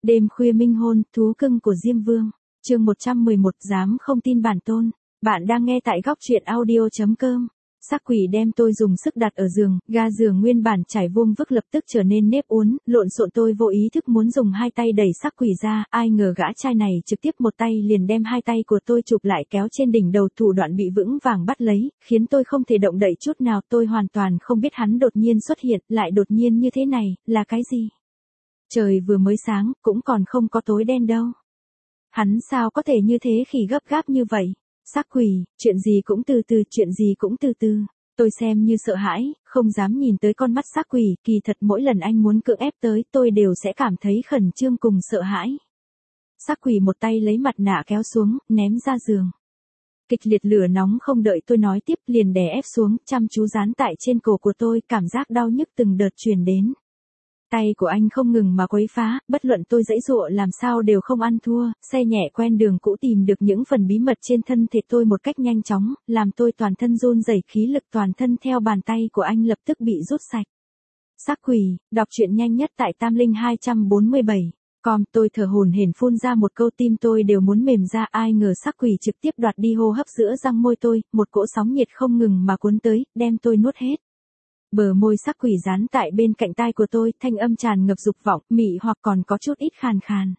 Đêm khuya minh hôn, thú cưng của Diêm Vương. Chương 111, dám không tin bản tôn. Bạn đang nghe tại góc truyện audio.com. Sắc quỷ đem tôi dùng sức đặt ở giường, ga giường nguyên bản trải vuông vức lập tức trở nên nếp uốn, lộn xộn. Tôi vô ý thức muốn dùng hai tay đẩy sắc quỷ ra, ai ngờ gã trai này trực tiếp một tay liền đem hai tay của tôi chụp lại kéo trên đỉnh đầu, thủ đoạn bị vững vàng bắt lấy, khiến tôi không thể động đậy chút nào. Tôi hoàn toàn không biết hắn đột nhiên xuất hiện, lại đột nhiên như thế này, là cái gì? Trời vừa mới sáng, cũng còn không có tối đen đâu. Hắn sao có thể như thế khi gấp gáp như vậy? Sắc quỷ, chuyện gì cũng từ từ, chuyện gì cũng từ từ. Tôi xem như sợ hãi, không dám nhìn tới con mắt sắc quỷ, kỳ thật mỗi lần anh muốn cưỡng ép tới, tôi đều sẽ cảm thấy khẩn trương cùng sợ hãi. Sắc quỷ một tay lấy mặt nạ kéo xuống, ném ra giường. Kịch liệt lửa nóng không đợi tôi nói tiếp liền đè ép xuống, chăm chú dán tại trên cổ của tôi, cảm giác đau nhức từng đợt truyền đến. Tay của anh không ngừng mà quấy phá, bất luận tôi giãy giụa làm sao đều không ăn thua, xe nhẹ quen đường cũ tìm được những phần bí mật trên thân thể tôi một cách nhanh chóng, làm tôi toàn thân run rẩy, khí lực toàn thân theo bàn tay của anh lập tức bị rút sạch. Sắc quỷ, đọc truyện nhanh nhất tại Tam Linh 247. Tôi thở hổn hển phun ra một câu, tim tôi đều muốn mềm ra, ai ngờ sắc quỷ trực tiếp đoạt đi hô hấp giữa răng môi tôi, một cỗ sóng nhiệt không ngừng mà cuốn tới, đem tôi nuốt hết. Bờ môi sắc quỷ dán tại bên cạnh tai của tôi, thanh âm tràn ngập dục vọng, mị hoặc còn có chút ít khàn khàn.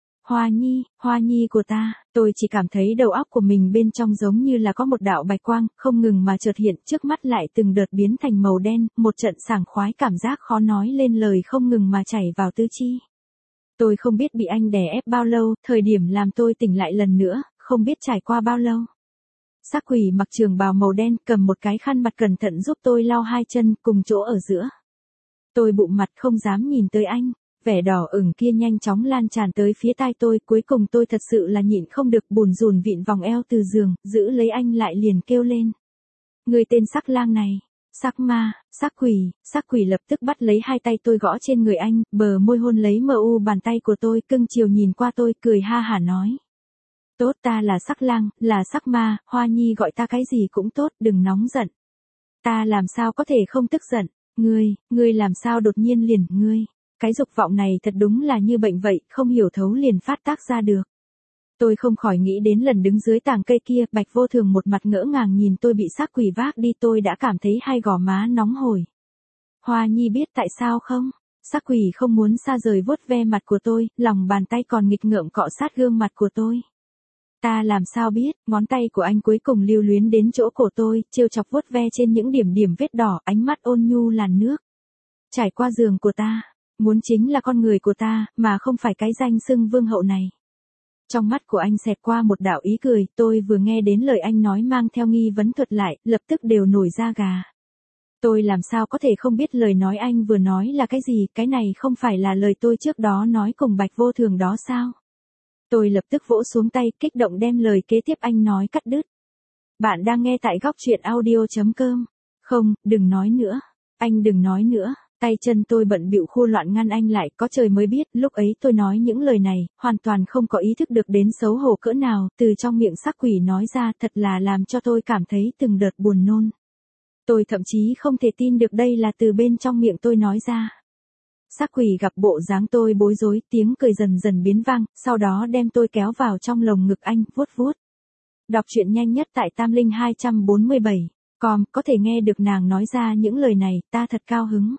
Hoa nhi của ta, tôi chỉ cảm thấy đầu óc của mình bên trong giống như là có một đạo bạch quang, không ngừng mà chợt hiện, trước mắt lại từng đợt biến thành màu đen, một trận sảng khoái cảm giác khó nói lên lời không ngừng mà chảy vào tứ chi. Tôi không biết bị anh đè ép bao lâu, thời điểm làm tôi tỉnh lại lần nữa, không biết trải qua bao lâu. Sắc quỷ mặc trường bào màu đen, cầm một cái khăn mặt cẩn thận giúp tôi lau hai chân, cùng chỗ ở giữa. Tôi bụng mặt không dám nhìn tới anh, vẻ đỏ ửng kia nhanh chóng lan tràn tới phía tai tôi, cuối cùng tôi thật sự là nhịn không được, bùn rùn vịn vòng eo từ giường, giữ lấy anh lại liền kêu lên. Người tên sắc lang này, sắc ma, sắc quỷ lập tức bắt lấy hai tay tôi gõ trên người anh, bờ môi hôn lấy mờ u bàn tay của tôi, cưng chiều nhìn qua tôi, cười ha hả nói. Tốt, ta là sắc lang, là sắc ma, Hoa nhi gọi ta cái gì cũng tốt, đừng nóng giận. Ta làm sao có thể không tức giận, ngươi làm sao đột nhiên liền, cái dục vọng này thật đúng là như bệnh vậy, không hiểu thấu liền phát tác ra được. Tôi không khỏi nghĩ đến lần đứng dưới tàng cây kia, Bạch Vô Thường một mặt ngỡ ngàng nhìn tôi bị sắc quỷ vác đi, tôi đã cảm thấy hai gò má nóng hổi. Hoa nhi biết tại sao không? Sắc quỷ không muốn xa rời vuốt ve mặt của tôi, lòng bàn tay còn nghịch ngợm cọ sát gương mặt của tôi. Ta làm sao biết, ngón tay của anh cuối cùng lưu luyến đến chỗ cổ tôi, trêu chọc vuốt ve trên những điểm vết đỏ, ánh mắt ôn nhu làn nước. Trải qua giường của ta, muốn chính là con người của ta, mà không phải cái danh xưng vương hậu này. Trong mắt của anh xẹt qua một đạo ý cười, tôi vừa nghe đến lời anh nói mang theo nghi vấn thuật lại, lập tức đều nổi da gà. Tôi làm sao có thể không biết lời nói anh vừa nói là cái gì, cái này không phải là lời tôi trước đó nói cùng Bạch Vô Thường đó sao? Tôi lập tức vỗ xuống tay, kích động đem lời kế tiếp anh nói cắt đứt. Bạn đang nghe tại góc truyện audio.com. Không, đừng nói nữa. Anh đừng nói nữa. Tay chân tôi bận bịu khua loạn ngăn anh lại, có trời mới biết, lúc ấy tôi nói những lời này, hoàn toàn không có ý thức được đến xấu hổ cỡ nào, từ trong miệng sắc quỷ nói ra, thật là làm cho tôi cảm thấy từng đợt buồn nôn. Tôi thậm chí không thể tin được đây là từ bên trong miệng tôi nói ra. Sắc quỷ gặp bộ dáng tôi bối rối, tiếng cười dần dần biến vang, sau đó đem tôi kéo vào trong lồng ngực anh, vuốt vuốt. Đọc truyện nhanh nhất tại Tam Linh 247. Có thể nghe được nàng nói ra những lời này, ta thật cao hứng.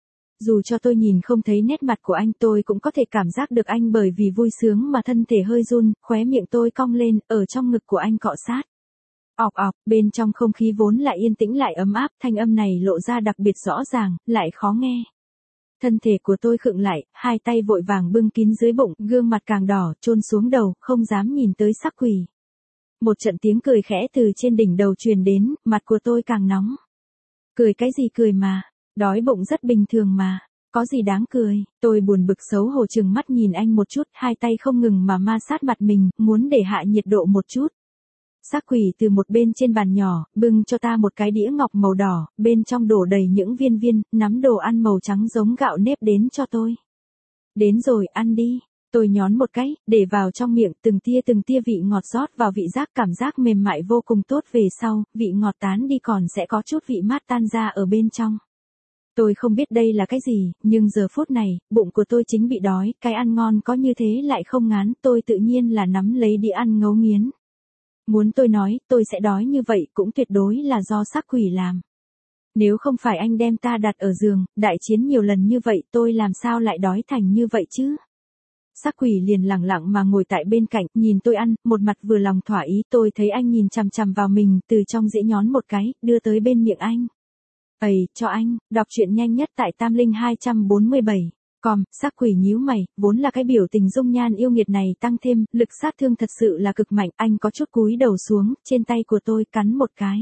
Dù cho tôi nhìn không thấy nét mặt của anh, tôi cũng có thể cảm giác được anh bởi vì vui sướng mà thân thể hơi run, khóe miệng tôi cong lên, ở trong ngực của anh cọ sát. Ọc ọc, bên trong không khí vốn lại yên tĩnh lại ấm áp, thanh âm này lộ ra đặc biệt rõ ràng, lại khó nghe. Thân thể của tôi khựng lại, hai tay vội vàng bưng kín dưới bụng, gương mặt càng đỏ, chôn xuống đầu, không dám nhìn tới sắc quỷ. Một trận tiếng cười khẽ từ trên đỉnh đầu truyền đến, mặt của tôi càng nóng. Cười cái gì cười mà, đói bụng rất bình thường mà, có gì đáng cười. Tôi buồn bực xấu hổ trừng mắt nhìn anh một chút, hai tay không ngừng mà ma sát mặt mình, muốn để hạ nhiệt độ một chút. Sắc quỷ từ một bên trên bàn nhỏ, bưng cho ta một cái đĩa ngọc màu đỏ, bên trong đổ đầy những viên, nắm đồ ăn màu trắng giống gạo nếp đến cho tôi. Đến rồi, ăn đi. Tôi nhón một cái, để vào trong miệng, từng tia vị ngọt rót vào vị giác, cảm giác mềm mại vô cùng tốt, về sau, vị ngọt tán đi còn sẽ có chút vị mát tan ra ở bên trong. Tôi không biết đây là cái gì, nhưng giờ phút này, bụng của tôi chính bị đói, cái ăn ngon có như thế lại không ngán, tôi tự nhiên là nắm lấy đĩa ăn ngấu nghiến. Muốn tôi nói, tôi sẽ đói như vậy cũng tuyệt đối là do sắc quỷ làm. Nếu không phải anh đem ta đặt ở giường, đại chiến nhiều lần như vậy tôi làm sao lại đói thành như vậy chứ? Sắc quỷ liền lẳng lặng mà ngồi tại bên cạnh, nhìn tôi ăn, một mặt vừa lòng thỏa ý, tôi thấy anh nhìn chằm chằm vào mình, từ trong dĩa nhón một cái, đưa tới bên miệng anh. Ây, cho anh, đọc truyện nhanh nhất tại Tam Linh 247. Sắc quỷ nhíu mày, vốn là cái biểu tình dung nhan yêu nghiệt này tăng thêm, lực sát thương thật sự là cực mạnh, anh có chút cúi đầu xuống, trên tay của tôi cắn một cái.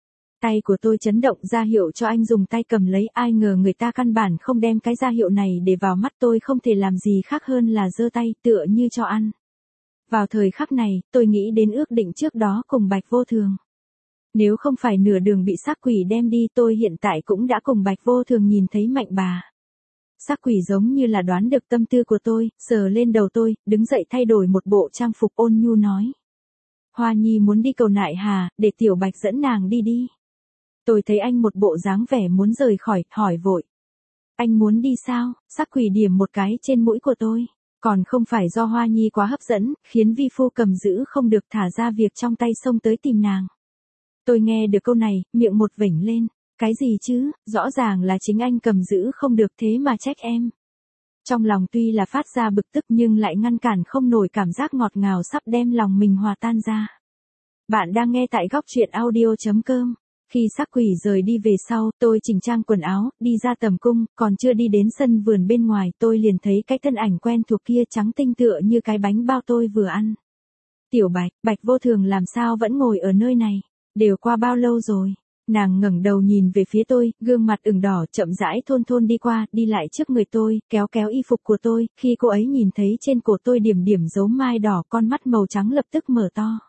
Tay của tôi chấn động ra hiệu cho anh dùng tay cầm lấy, ai ngờ người ta căn bản không đem cái ra hiệu này để vào mắt, tôi không thể làm gì khác hơn là giơ tay tựa như cho ăn. Vào thời khắc này, tôi nghĩ đến ước định trước đó cùng Bạch Vô Thường. Nếu không phải nửa đường bị sắc quỷ đem đi, tôi hiện tại cũng đã cùng Bạch Vô Thường nhìn thấy Mạnh bà. Sắc quỷ giống như là đoán được tâm tư của tôi, sờ lên đầu tôi, đứng dậy thay đổi một bộ trang phục ôn nhu nói. Hoa Nhi muốn đi cầu nại hà, để Tiểu Bạch dẫn nàng đi đi. Tôi thấy anh một bộ dáng vẻ muốn rời khỏi, hỏi vội. Anh muốn đi sao? Sắc quỷ điểm một cái trên mũi của tôi. Còn không phải do Hoa Nhi quá hấp dẫn, khiến vi phu cầm giữ không được thả ra việc trong tay xông tới tìm nàng. Tôi nghe được câu này, miệng một vểnh lên. Cái gì chứ, rõ ràng là chính anh cầm giữ không được thế mà trách em. Trong lòng tuy là phát ra bực tức nhưng lại ngăn cản không nổi cảm giác ngọt ngào sắp đem lòng mình hòa tan ra. Bạn đang nghe tại góc truyện audio.com. Khi sắc quỷ rời đi về sau, tôi chỉnh trang quần áo, đi ra tầm cung, còn chưa đi đến sân vườn bên ngoài, tôi liền thấy cái thân ảnh quen thuộc kia trắng tinh tựa như cái bánh bao tôi vừa ăn. Tiểu Bạch, Bạch Vô Thường làm sao vẫn ngồi ở nơi này? Đều qua bao lâu rồi? Nàng ngẩng đầu nhìn về phía tôi, gương mặt ửng đỏ chậm rãi thon thon đi qua, đi lại trước người tôi, kéo kéo y phục của tôi, khi cô ấy nhìn thấy trên cổ tôi điểm điểm dấu mai đỏ, con mắt màu trắng lập tức mở to.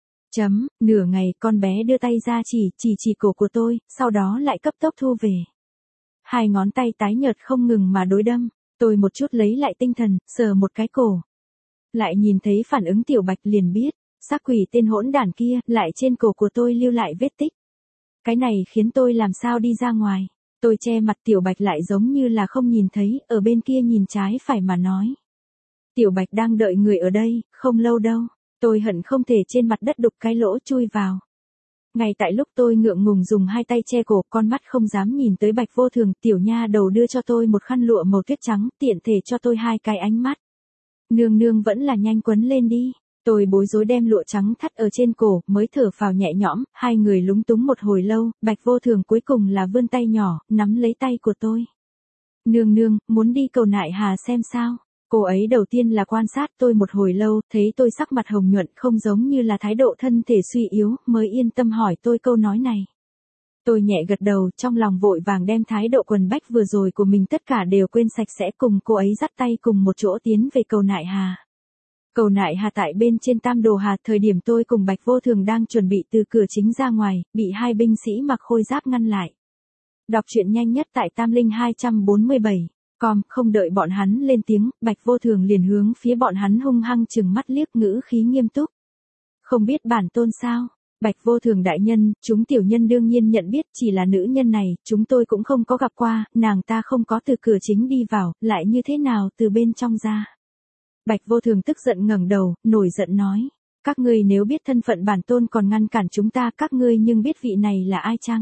Nửa ngày con bé đưa tay ra chỉ cổ của tôi, sau đó lại cấp tốc thu về. Hai ngón tay tái nhợt không ngừng mà đối đâm, tôi một chút lấy lại tinh thần, sờ một cái cổ. Lại nhìn thấy phản ứng Tiểu Bạch liền biết, sắc quỷ tên hỗn đản kia, lại trên cổ của tôi lưu lại vết tích. Cái này khiến tôi làm sao đi ra ngoài, tôi che mặt Tiểu Bạch lại giống như là không nhìn thấy, ở bên kia nhìn trái phải mà nói. Tiểu Bạch đang đợi người ở đây, không lâu đâu. Tôi hận không thể trên mặt đất đục cái lỗ chui vào. Ngay tại lúc tôi ngượng ngùng dùng hai tay che cổ, con mắt không dám nhìn tới Bạch Vô Thường, tiểu nha đầu đưa cho tôi một khăn lụa màu tuyết trắng, tiện thể cho tôi hai cái ánh mắt. Nương nương vẫn là nhanh quấn lên đi. Tôi bối rối đem lụa trắng thắt ở trên cổ, mới thở phào nhẹ nhõm, hai người lúng túng một hồi lâu, Bạch Vô Thường cuối cùng là vươn tay nhỏ, nắm lấy tay của tôi. Nương nương, muốn đi cầu nại hà xem sao? Cô ấy đầu tiên là quan sát tôi một hồi lâu, thấy tôi sắc mặt hồng nhuận không giống như là thái độ thân thể suy yếu, mới yên tâm hỏi tôi câu nói này. Tôi nhẹ gật đầu, trong lòng vội vàng đem thái độ quần bách vừa rồi của mình tất cả đều quên sạch sẽ, cùng cô ấy dắt tay cùng một chỗ tiến về cầu nại hà. Cầu nại hà tại bên trên Tam Đồ Hà, thời điểm tôi cùng Bạch Vô Thường đang chuẩn bị từ cửa chính ra ngoài, bị hai binh sĩ mặc khôi giáp ngăn lại. Đọc truyện nhanh nhất tại Tam Linh 247. Không đợi bọn hắn lên tiếng, Bạch Vô Thường liền hướng phía bọn hắn hung hăng chừng mắt liếc, ngữ khí nghiêm túc. Không biết bản tôn sao? Bạch Vô Thường đại nhân, chúng tiểu nhân đương nhiên nhận biết, chỉ là nữ nhân này, chúng tôi cũng không có gặp qua, nàng ta không có từ cửa chính đi vào, lại như thế nào từ bên trong ra. Bạch Vô Thường tức giận ngẩng đầu, nổi giận nói. Các ngươi nếu biết thân phận bản tôn còn ngăn cản chúng ta, các ngươi nhưng biết vị này là ai chăng?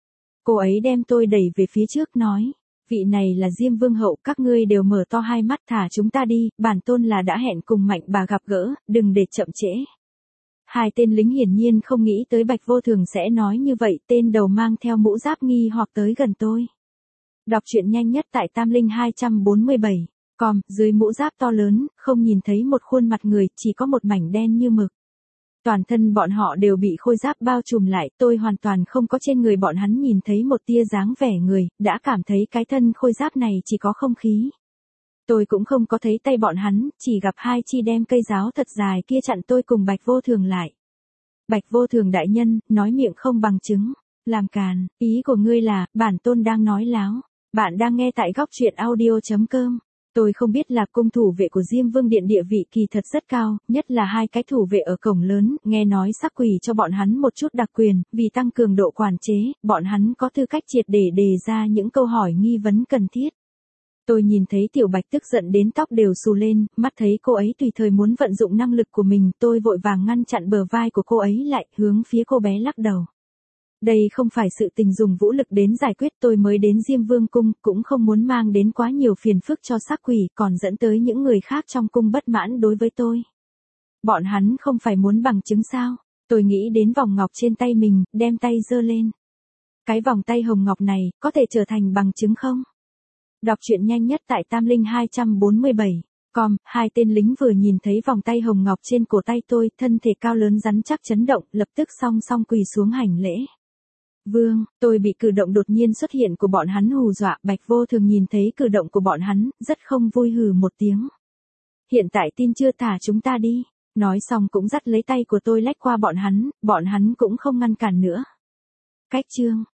Cô ấy đem tôi đẩy về phía trước nói. Vị này là Diêm Vương hậu, các ngươi đều mở to hai mắt, thả chúng ta đi, bản tôn là đã hẹn cùng Mạnh bà gặp gỡ, đừng để chậm trễ. Hai tên lính hiển nhiên không nghĩ tới Bạch Vô Thường sẽ nói như vậy, tên đầu mang theo mũ giáp nghi hoặc tới gần tôi. Đọc truyện nhanh nhất tại Tam Linh 247. Dưới mũ giáp to lớn, không nhìn thấy một khuôn mặt người, chỉ có một mảnh đen như mực. Toàn thân bọn họ đều bị khôi giáp bao trùm lại, tôi hoàn toàn không có trên người bọn hắn nhìn thấy một tia dáng vẻ người, đã cảm thấy cái thân khôi giáp này chỉ có không khí. Tôi cũng không có thấy tay bọn hắn, chỉ gặp hai chi đem cây giáo thật dài kia chặn tôi cùng Bạch Vô Thường lại. Bạch Vô Thường đại nhân, nói miệng không bằng chứng, làm càn, ý của ngươi là, bản tôn đang nói láo. Bạn đang nghe tại góc truyện audio.com. Tôi không biết là cung thủ vệ của Diêm Vương Điện địa vị kỳ thật rất cao, nhất là hai cái thủ vệ ở cổng lớn, nghe nói Sắc Quỷ cho bọn hắn một chút đặc quyền, vì tăng cường độ quản chế, bọn hắn có tư cách triệt để đề ra những câu hỏi nghi vấn cần thiết. Tôi nhìn thấy Tiểu Bạch tức giận đến tóc đều xù lên, mắt thấy cô ấy tùy thời muốn vận dụng năng lực của mình, tôi vội vàng ngăn chặn bờ vai của cô ấy lại, hướng phía cô bé lắc đầu. Đây không phải sự tình dùng vũ lực đến giải quyết, tôi mới đến Diêm Vương cung, cũng không muốn mang đến quá nhiều phiền phức cho Sắc Quỷ, còn dẫn tới những người khác trong cung bất mãn đối với tôi. Bọn hắn không phải muốn bằng chứng sao? Tôi nghĩ đến vòng ngọc trên tay mình, đem tay giơ lên. Cái vòng tay hồng ngọc này, có thể trở thành bằng chứng không? Đọc truyện nhanh nhất tại Tam Linh 247. Hai tên lính vừa nhìn thấy vòng tay hồng ngọc trên cổ tay tôi, thân thể cao lớn rắn chắc chấn động, lập tức song song quỳ xuống hành lễ. Vương, tôi bị cử động đột nhiên xuất hiện của bọn hắn hù dọa, Bạch Vô Thường nhìn thấy cử động của bọn hắn, rất không vui hừ một tiếng. Hiện tại tin chưa, thả chúng ta đi. Nói xong cũng dắt lấy tay của tôi lách qua bọn hắn cũng không ngăn cản nữa. Cách chương